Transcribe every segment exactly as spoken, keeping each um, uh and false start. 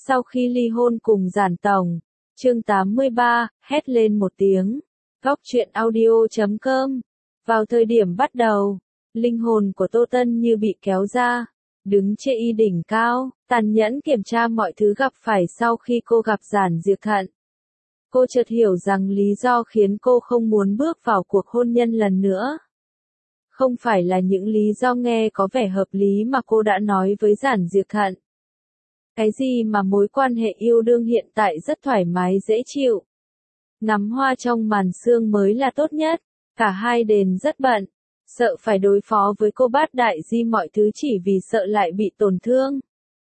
Sau khi ly hôn cùng Giản Tổng, chương tám mươi ba, hét lên một tiếng. Góc truyện audio chấm com. Vào thời điểm bắt đầu, linh hồn của Tô Tân như bị kéo ra, đứng chê y đỉnh cao, tàn nhẫn kiểm tra mọi thứ gặp phải sau khi cô gặp Giản Diệp Thận. Cô chợt hiểu rằng lý do khiến cô không muốn bước vào cuộc hôn nhân lần nữa. Không phải là những lý do nghe có vẻ hợp lý mà cô đã nói với Giản Diệp Thận. Cái gì mà mối quan hệ yêu đương hiện tại rất thoải mái dễ chịu. Ngắm hoa trong màn sương mới là tốt nhất, cả hai đền rất bận, sợ phải đối phó với cô bát đại di mọi thứ chỉ vì sợ lại bị tổn thương.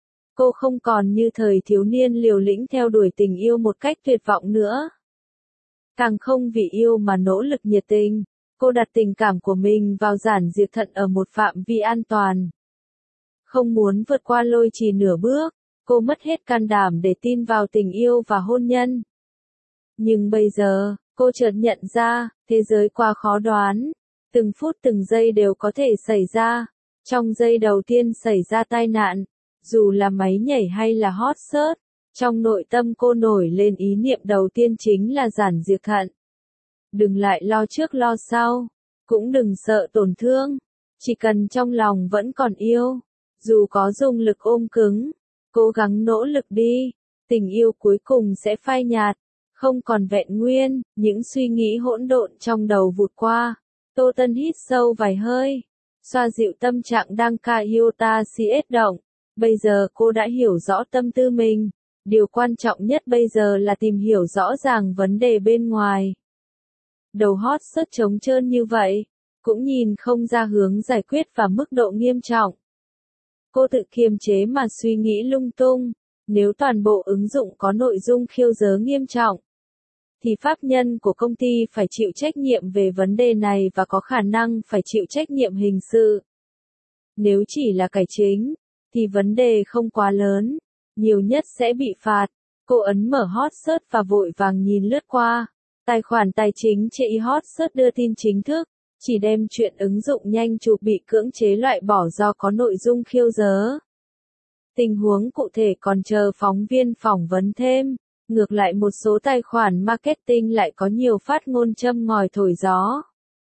Cô không còn như thời thiếu niên liều lĩnh theo đuổi tình yêu một cách tuyệt vọng nữa. Càng không vì yêu mà nỗ lực nhiệt tình, cô đặt tình cảm của mình vào Giản Diệp Thận ở một phạm vi an toàn. Không muốn vượt qua lôi trì nửa bước, cô mất hết can đảm để tin vào tình yêu và hôn nhân. Nhưng bây giờ, cô chợt nhận ra, thế giới quá khó đoán. Từng phút từng giây đều có thể xảy ra. Trong giây đầu tiên xảy ra tai nạn, dù là máy nhảy hay là hot search, trong nội tâm cô nổi lên ý niệm đầu tiên chính là Giản Diệp Thận. Đừng lại lo trước lo sau, cũng đừng sợ tổn thương, chỉ cần trong lòng vẫn còn yêu, dù có dùng lực ôm cứng, cố gắng nỗ lực đi, tình yêu cuối cùng sẽ phai nhạt, không còn vẹn nguyên. Những suy nghĩ hỗn độn trong đầu vụt qua, Tô Tân hít sâu vài hơi, xoa dịu tâm trạng đang Kaiota si ết động. Bây giờ cô đã hiểu rõ tâm tư mình, điều quan trọng nhất bây giờ là tìm hiểu rõ ràng vấn đề bên ngoài. Đầu hot search trống trơn như vậy, cũng nhìn không ra hướng giải quyết và mức độ nghiêm trọng. Cô tự kiềm chế mà suy nghĩ lung tung, nếu toàn bộ ứng dụng có nội dung khiêu dớ nghiêm trọng, thì pháp nhân của công ty phải chịu trách nhiệm về vấn đề này và có khả năng phải chịu trách nhiệm hình sự. Nếu chỉ là cải chính, thì vấn đề không quá lớn, nhiều nhất sẽ bị phạt. Cô ấn mở hot search và vội vàng nhìn lướt qua. Tài khoản tài chính chê y hot search đưa tin chính thức, chỉ đem chuyện ứng dụng nhanh chụp bị cưỡng chế loại bỏ do có nội dung khiêu dớ. Tình huống cụ thể còn chờ phóng viên phỏng vấn thêm. Ngược lại một số tài khoản marketing lại có nhiều phát ngôn châm ngòi thổi gió.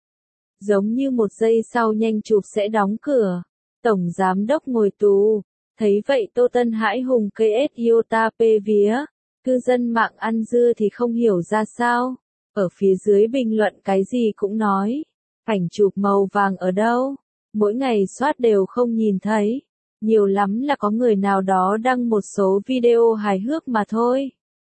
Giống như một giây sau nhanh chụp sẽ đóng cửa. Tổng giám đốc ngồi tù. Thấy vậy Tô Tân hãi hùng cây ét iota pê vía. Cư dân mạng ăn dưa thì không hiểu ra sao. Ở phía dưới bình luận cái gì cũng nói. Ảnh chụp màu vàng ở đâu? Mỗi ngày soát đều không nhìn thấy. Nhiều lắm là có người nào đó đăng một số video hài hước mà thôi.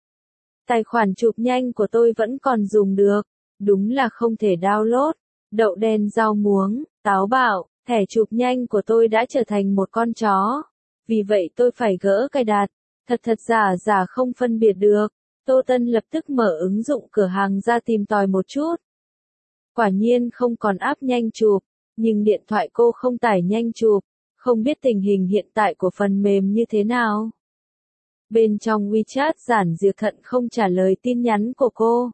Tài khoản chụp nhanh của tôi vẫn còn dùng được. Đúng là không thể download. Đậu đen rau muống, táo bạo, thẻ chụp nhanh của tôi đã trở thành một con chó. Vì vậy tôi phải gỡ cài đặt. Thật thật giả giả không phân biệt được. Tô Tân lập tức mở ứng dụng cửa hàng ra tìm tòi một chút. Quả nhiên không còn app nhanh chụp, nhưng điện thoại cô không tải nhanh chụp, không biết tình hình hiện tại của phần mềm như thế nào. Bên trong WeChat Giản Diệp Thận không trả lời tin nhắn của cô.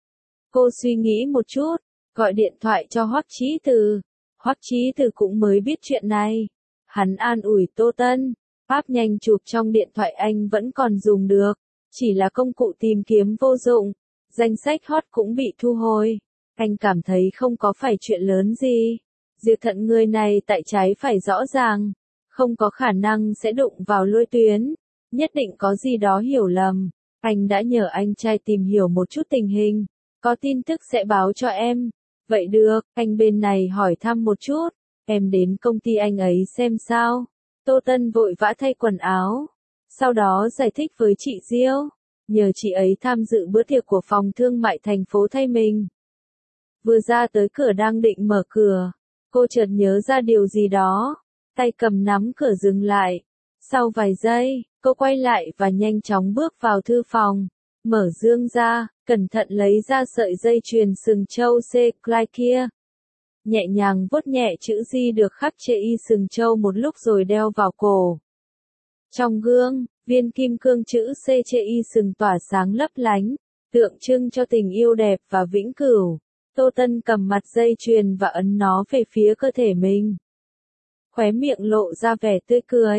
Cô suy nghĩ một chút, gọi điện thoại cho Hoắc Chí Từ. Hoắc Chí Từ cũng mới biết chuyện này. Hắn an ủi Tô Tân, app nhanh chụp trong điện thoại anh vẫn còn dùng được, chỉ là công cụ tìm kiếm vô dụng, danh sách hot cũng bị thu hồi. Anh cảm thấy không có phải chuyện lớn gì. Diệp Thận người này tại trái phải rõ ràng, không có khả năng sẽ đụng vào lôi tuyến, nhất định có gì đó hiểu lầm. Anh đã nhờ anh trai tìm hiểu một chút tình hình, có tin tức sẽ báo cho em. Vậy được, anh bên này hỏi thăm một chút, em đến công ty anh ấy xem sao. Tô Tân vội vã thay quần áo, sau đó giải thích với chị Diêu, nhờ chị ấy tham dự bữa tiệc của phòng thương mại thành phố thay mình. Vừa ra tới cửa đang định mở cửa, cô chợt nhớ ra điều gì đó, tay cầm nắm cửa dừng lại. Sau vài giây, cô quay lại và nhanh chóng bước vào thư phòng, mở dương ra, cẩn thận lấy ra sợi dây chuyền sừng châu C-Clyde kia. Nhẹ nhàng vuốt nhẹ chữ G được khắc chê y sừng châu một lúc rồi đeo vào cổ. Trong gương, viên kim cương chữ C chê y sừng tỏa sáng lấp lánh, tượng trưng cho tình yêu đẹp và vĩnh cửu. Tô Tân cầm mặt dây chuyền và ấn nó về phía cơ thể mình. Khóe miệng lộ ra vẻ tươi cười.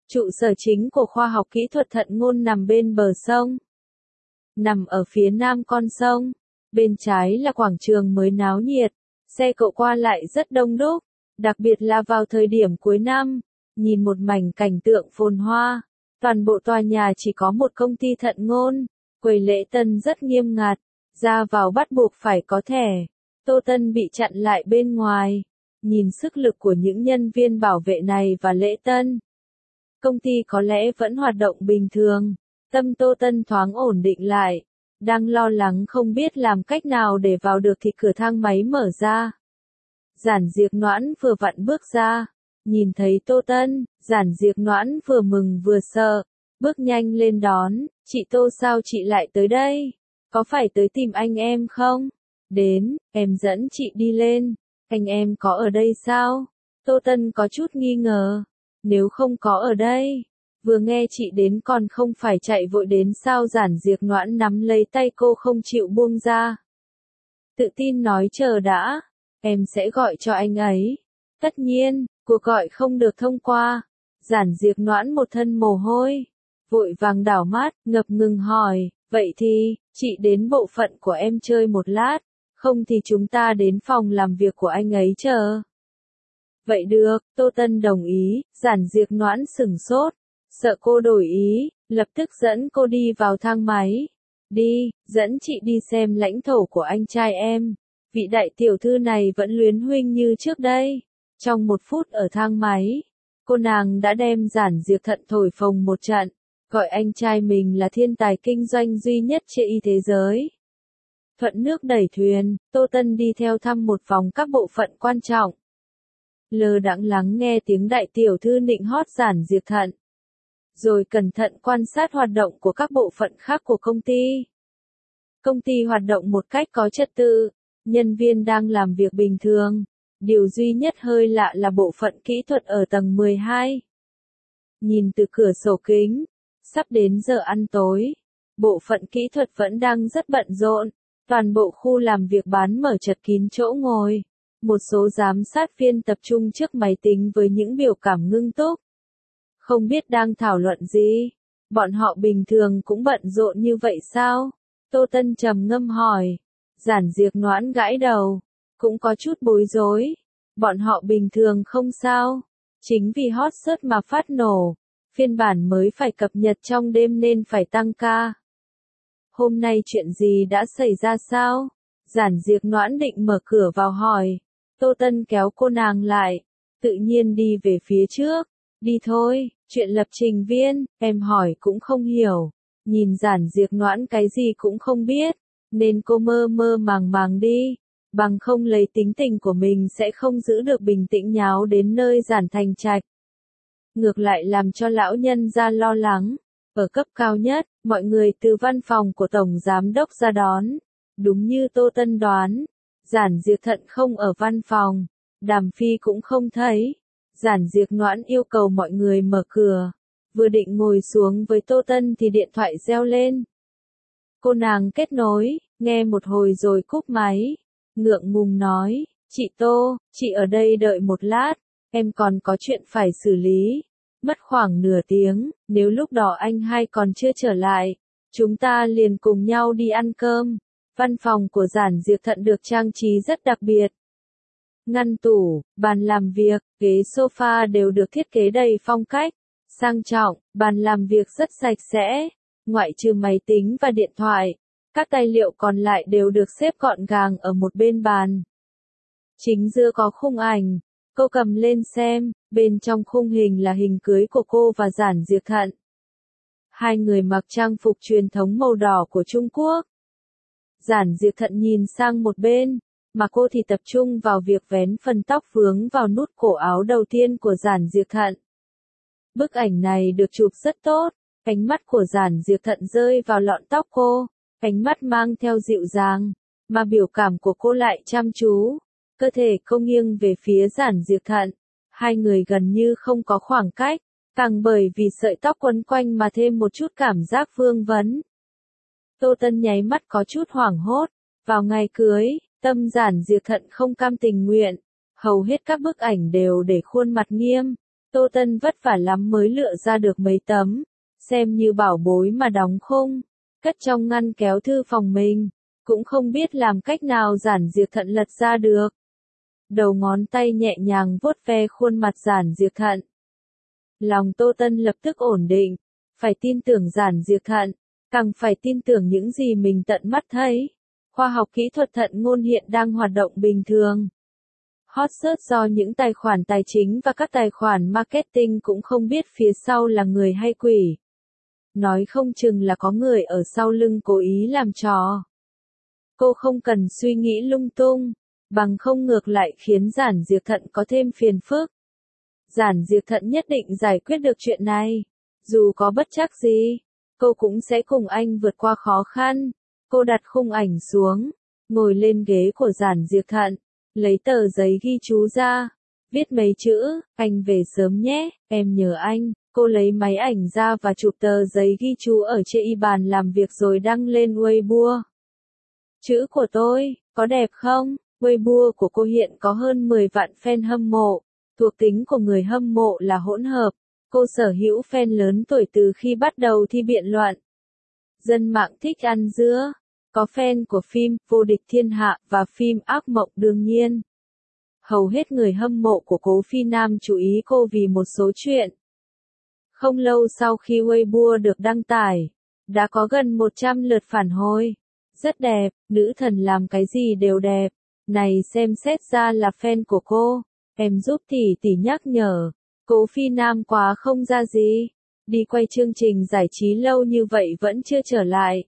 Trụ sở chính của khoa học kỹ thuật thận ngôn nằm bên bờ sông. Nằm ở phía nam con sông, bên trái là quảng trường mới náo nhiệt, xe cộ qua lại rất đông đúc, đặc biệt là vào thời điểm cuối năm, nhìn một mảnh cảnh tượng phồn hoa. Toàn bộ tòa nhà chỉ có một công ty thận ngôn, quầy lễ tân rất nghiêm ngặt, ra vào bắt buộc phải có thẻ. Tô Tân bị chặn lại bên ngoài, nhìn sức lực của những nhân viên bảo vệ này và lễ tân. Công ty có lẽ vẫn hoạt động bình thường, tâm Tô Tân thoáng ổn định lại, đang lo lắng không biết làm cách nào để vào được thì cửa thang máy mở ra. Giản Diệc Noãn vừa vặn bước ra, nhìn thấy Tô Tân, Giản Diệc Noãn vừa mừng vừa sợ, bước nhanh lên đón, chị Tô sao chị lại tới đây? Có phải tới tìm anh em không? Đến, em dẫn chị đi lên, anh em có ở đây sao? Tô Tân có chút nghi ngờ, nếu không có ở đây, vừa nghe chị đến còn không phải chạy vội đến sao? Giản Diệc Noãn nắm lấy tay cô không chịu buông ra. Tự tin nói chờ đã, em sẽ gọi cho anh ấy. Tất nhiên, cuộc gọi không được thông qua. Giản Diệc Noãn một thân mồ hôi, vội vàng đảo mắt, ngập ngừng hỏi, vậy thì, chị đến bộ phận của em chơi một lát, không thì chúng ta đến phòng làm việc của anh ấy chờ. Vậy được, Tô Tân đồng ý. Giản Diệc Noãn sửng sốt, sợ cô đổi ý, lập tức dẫn cô đi vào thang máy. Đi, dẫn chị đi xem lãnh thổ của anh trai em. Vị đại tiểu thư này vẫn luyến huynh như trước đây. Trong một phút ở thang máy, cô nàng đã đem Giản Diệc Thận thổi phồng một trận, gọi anh trai mình là thiên tài kinh doanh duy nhất trên y thế giới. Thuận nước đẩy thuyền, Tô Tân đi theo thăm một vòng các bộ phận quan trọng. Lơ đãng lắng nghe tiếng đại tiểu thư nịnh hót Giản Diệc Thận, rồi cẩn thận quan sát hoạt động của các bộ phận khác của công ty. Công ty hoạt động một cách có trật tự, nhân viên đang làm việc bình thường. Điều duy nhất hơi lạ là bộ phận kỹ thuật ở tầng mười hai. Nhìn từ cửa sổ kính, sắp đến giờ ăn tối, bộ phận kỹ thuật vẫn đang rất bận rộn, toàn bộ khu làm việc bán mở chật kín chỗ ngồi. Một số giám sát viên tập trung trước máy tính với những biểu cảm ngưng túc. Không biết đang thảo luận gì, bọn họ bình thường cũng bận rộn như vậy sao? Tô Tân trầm ngâm hỏi. Giản Diệc Noãn gãi đầu, cũng có chút bối rối. Bọn họ bình thường không sao, chính vì hot search mà phát nổ, phiên bản mới phải cập nhật trong đêm nên phải tăng ca. Hôm nay chuyện gì đã xảy ra sao? Giản Diệc Noãn định mở cửa vào hỏi. Tô Tân kéo cô nàng lại, tự nhiên đi về phía trước. Đi thôi, chuyện lập trình viên, em hỏi cũng không hiểu. Nhìn Giản Diệc Noãn cái gì cũng không biết, nên cô mơ mơ màng màng đi. Bằng không lấy tính tình của mình sẽ không giữ được bình tĩnh nháo đến nơi Giản Thành Trạch. Ngược lại làm cho lão nhân ra lo lắng. Ở cấp cao nhất, mọi người từ văn phòng của Tổng Giám đốc ra đón. Đúng như Tô Tân đoán, Giản Diệc Thận không ở văn phòng, Đàm Phi cũng không thấy. Giản Diệc Noãn yêu cầu mọi người mở cửa. Vừa định ngồi xuống với Tô Tân thì điện thoại reo lên. Cô nàng kết nối, nghe một hồi rồi cúp máy. Ngượng ngùng nói, chị Tô, chị ở đây đợi một lát, em còn có chuyện phải xử lý. Mất khoảng nửa tiếng, nếu lúc đó anh hai còn chưa trở lại, chúng ta liền cùng nhau đi ăn cơm. Văn phòng của Giản Diệc Thận được trang trí rất đặc biệt. Ngăn tủ, bàn làm việc, ghế sofa đều được thiết kế đầy phong cách, sang trọng, bàn làm việc rất sạch sẽ, ngoại trừ máy tính và điện thoại. Các tài liệu còn lại đều được xếp gọn gàng ở một bên bàn. Chính giữa có khung ảnh, cô cầm lên xem, bên trong khung hình là hình cưới của cô và Giản Diệc Thận. Hai người mặc trang phục truyền thống màu đỏ của Trung Quốc. Giản Diệc Thận nhìn sang một bên, mà cô thì tập trung vào việc vén phần tóc vướng vào nút cổ áo đầu tiên của Giản Diệc Thận. Bức ảnh này được chụp rất tốt, ánh mắt của Giản Diệc Thận rơi vào lọn tóc cô. Ánh mắt mang theo dịu dàng, mà biểu cảm của cô lại chăm chú. Cơ thể cô nghiêng về phía Giản Diệc Thận. Hai người gần như không có khoảng cách, càng bởi vì sợi tóc quấn quanh mà thêm một chút cảm giác vương vấn. Tô Tân nháy mắt có chút hoảng hốt. Vào ngày cưới, tâm Giản Diệc Thận không cam tình nguyện. Hầu hết các bức ảnh đều để khuôn mặt nghiêm, Tô Tân vất vả lắm mới lựa ra được mấy tấm, xem như bảo bối mà đóng khung, cất trong ngăn kéo thư phòng mình, cũng không biết làm cách nào Giản Diệp Thận lật ra được. Đầu ngón tay nhẹ nhàng vuốt ve khuôn mặt Giản Diệp Thận. Lòng Tô Tân lập tức ổn định, phải tin tưởng Giản Diệp Thận, càng phải tin tưởng những gì mình tận mắt thấy. Khoa học kỹ thuật thận ngôn hiện đang hoạt động bình thường. Hot search do những tài khoản tài chính và các tài khoản marketing cũng không biết phía sau là người hay quỷ. Nói không chừng là có người ở sau lưng cố ý làm trò. Cô không cần suy nghĩ lung tung, bằng không ngược lại khiến Giản Diệp Thận có thêm phiền phức. Giản Diệp Thận nhất định giải quyết được chuyện này. Dù có bất trắc gì, cô cũng sẽ cùng anh vượt qua khó khăn. Cô đặt khung ảnh xuống, ngồi lên ghế của Giản Diệp Thận, lấy tờ giấy ghi chú ra, viết mấy chữ, anh về sớm nhé, em nhớ anh. Cô lấy máy ảnh ra và chụp tờ giấy ghi chú ở trên y bàn làm việc rồi đăng lên Weibo. Chữ của tôi, có đẹp không? Weibo của cô hiện có hơn mười vạn fan hâm mộ. Thuộc tính của người hâm mộ là hỗn hợp. Cô sở hữu fan lớn tuổi từ khi bắt đầu thi biện luận. Dân mạng thích ăn dưa. Có fan của phim Vô địch thiên hạ và phim Ác mộng đương nhiên. Hầu hết người hâm mộ của Cố Phi Nam chú ý cô vì một số chuyện. Không lâu sau khi Weibo được đăng tải, đã có gần một trăm lượt phản hồi. Rất đẹp, nữ thần làm cái gì đều đẹp. Này xem xét ra là fan của cô. Em giúp tỷ tỷ nhắc nhở. Cố Phi Nam quá không ra gì. Đi quay chương trình giải trí lâu như vậy vẫn chưa trở lại.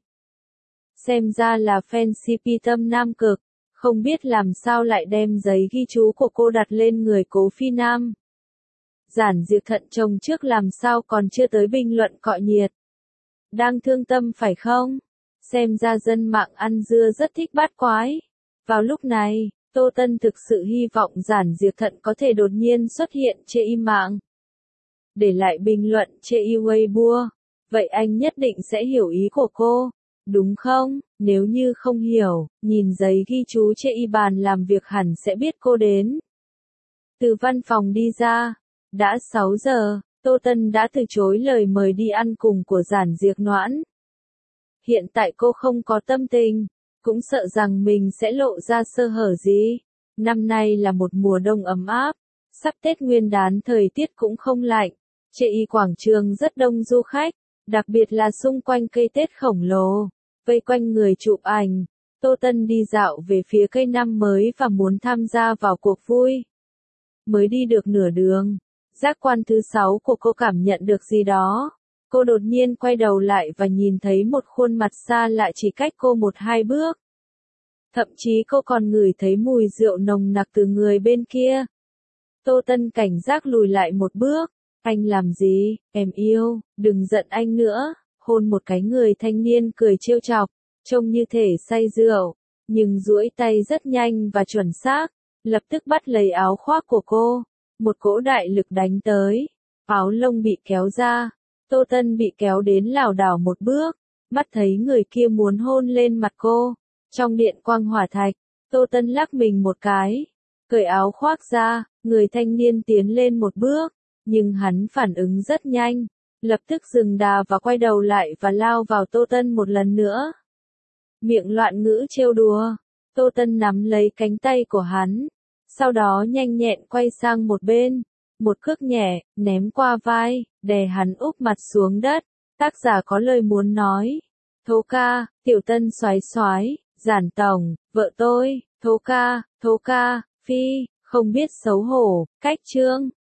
Xem ra là fan xê pê tâm nam cực. Không biết làm sao lại đem giấy ghi chú của cô đặt lên người Cố Phi Nam. Giản Diệp Thận chồng trước làm sao còn chưa tới bình luận cọ nhiệt. Đang thương tâm phải không? Xem ra dân mạng ăn dưa rất thích bát quái. Vào lúc này, Tô Tân thực sự hy vọng Giản Diệp Thận có thể đột nhiên xuất hiện trên y mạng. Để lại bình luận trên y Weibo. Vậy anh nhất định sẽ hiểu ý của cô. Đúng không? Nếu như không hiểu, nhìn giấy ghi chú trên y bàn làm việc hẳn sẽ biết cô đến. Từ văn phòng đi ra. Đã sáu giờ, Tô Tân đã từ chối lời mời đi ăn cùng của Giản Diệp Noãn. Hiện tại cô không có tâm tình, cũng sợ rằng mình sẽ lộ ra sơ hở gì. Năm nay là một mùa đông ấm áp, sắp Tết Nguyên đán thời tiết cũng không lạnh. Trên y quảng trường rất đông du khách, đặc biệt là xung quanh cây Tết khổng lồ, vây quanh người chụp ảnh. Tô Tân đi dạo về phía cây năm mới và muốn tham gia vào cuộc vui. Mới đi được nửa đường, giác quan thứ sáu của cô cảm nhận được gì đó. Cô đột nhiên quay đầu lại và nhìn thấy một khuôn mặt xa lạ chỉ cách cô một hai bước. Thậm chí cô còn ngửi thấy mùi rượu nồng nặc từ người bên kia. Tô Tân cảnh giác lùi lại một bước. Anh làm gì, em yêu, đừng giận anh nữa. Hôn một cái người thanh niên cười trêu chọc, trông như thể say rượu, nhưng duỗi tay rất nhanh và chuẩn xác, lập tức bắt lấy áo khoác của cô. Một cỗ đại lực đánh tới, áo lông bị kéo ra. Tô Tân bị kéo đến lảo đảo một bước, mắt thấy người kia muốn hôn lên mặt cô. Trong điện quang hỏa thạch, Tô Tân lắc mình một cái, cởi áo khoác ra, người thanh niên tiến lên một bước, nhưng hắn phản ứng rất nhanh, lập tức dừng đà và quay đầu lại và lao vào Tô Tân một lần nữa. Miệng loạn ngữ trêu đùa, Tô Tân nắm lấy cánh tay của hắn, sau đó nhanh nhẹn quay sang một bên. Một cước nhẹ, ném qua vai, đè hắn úp mặt xuống đất. Tác giả có lời muốn nói. Thố ca, Tiểu Tân xoái xoái, Giản tổng, vợ tôi, Thố ca, Thố ca, phi, không biết xấu hổ, cách chương.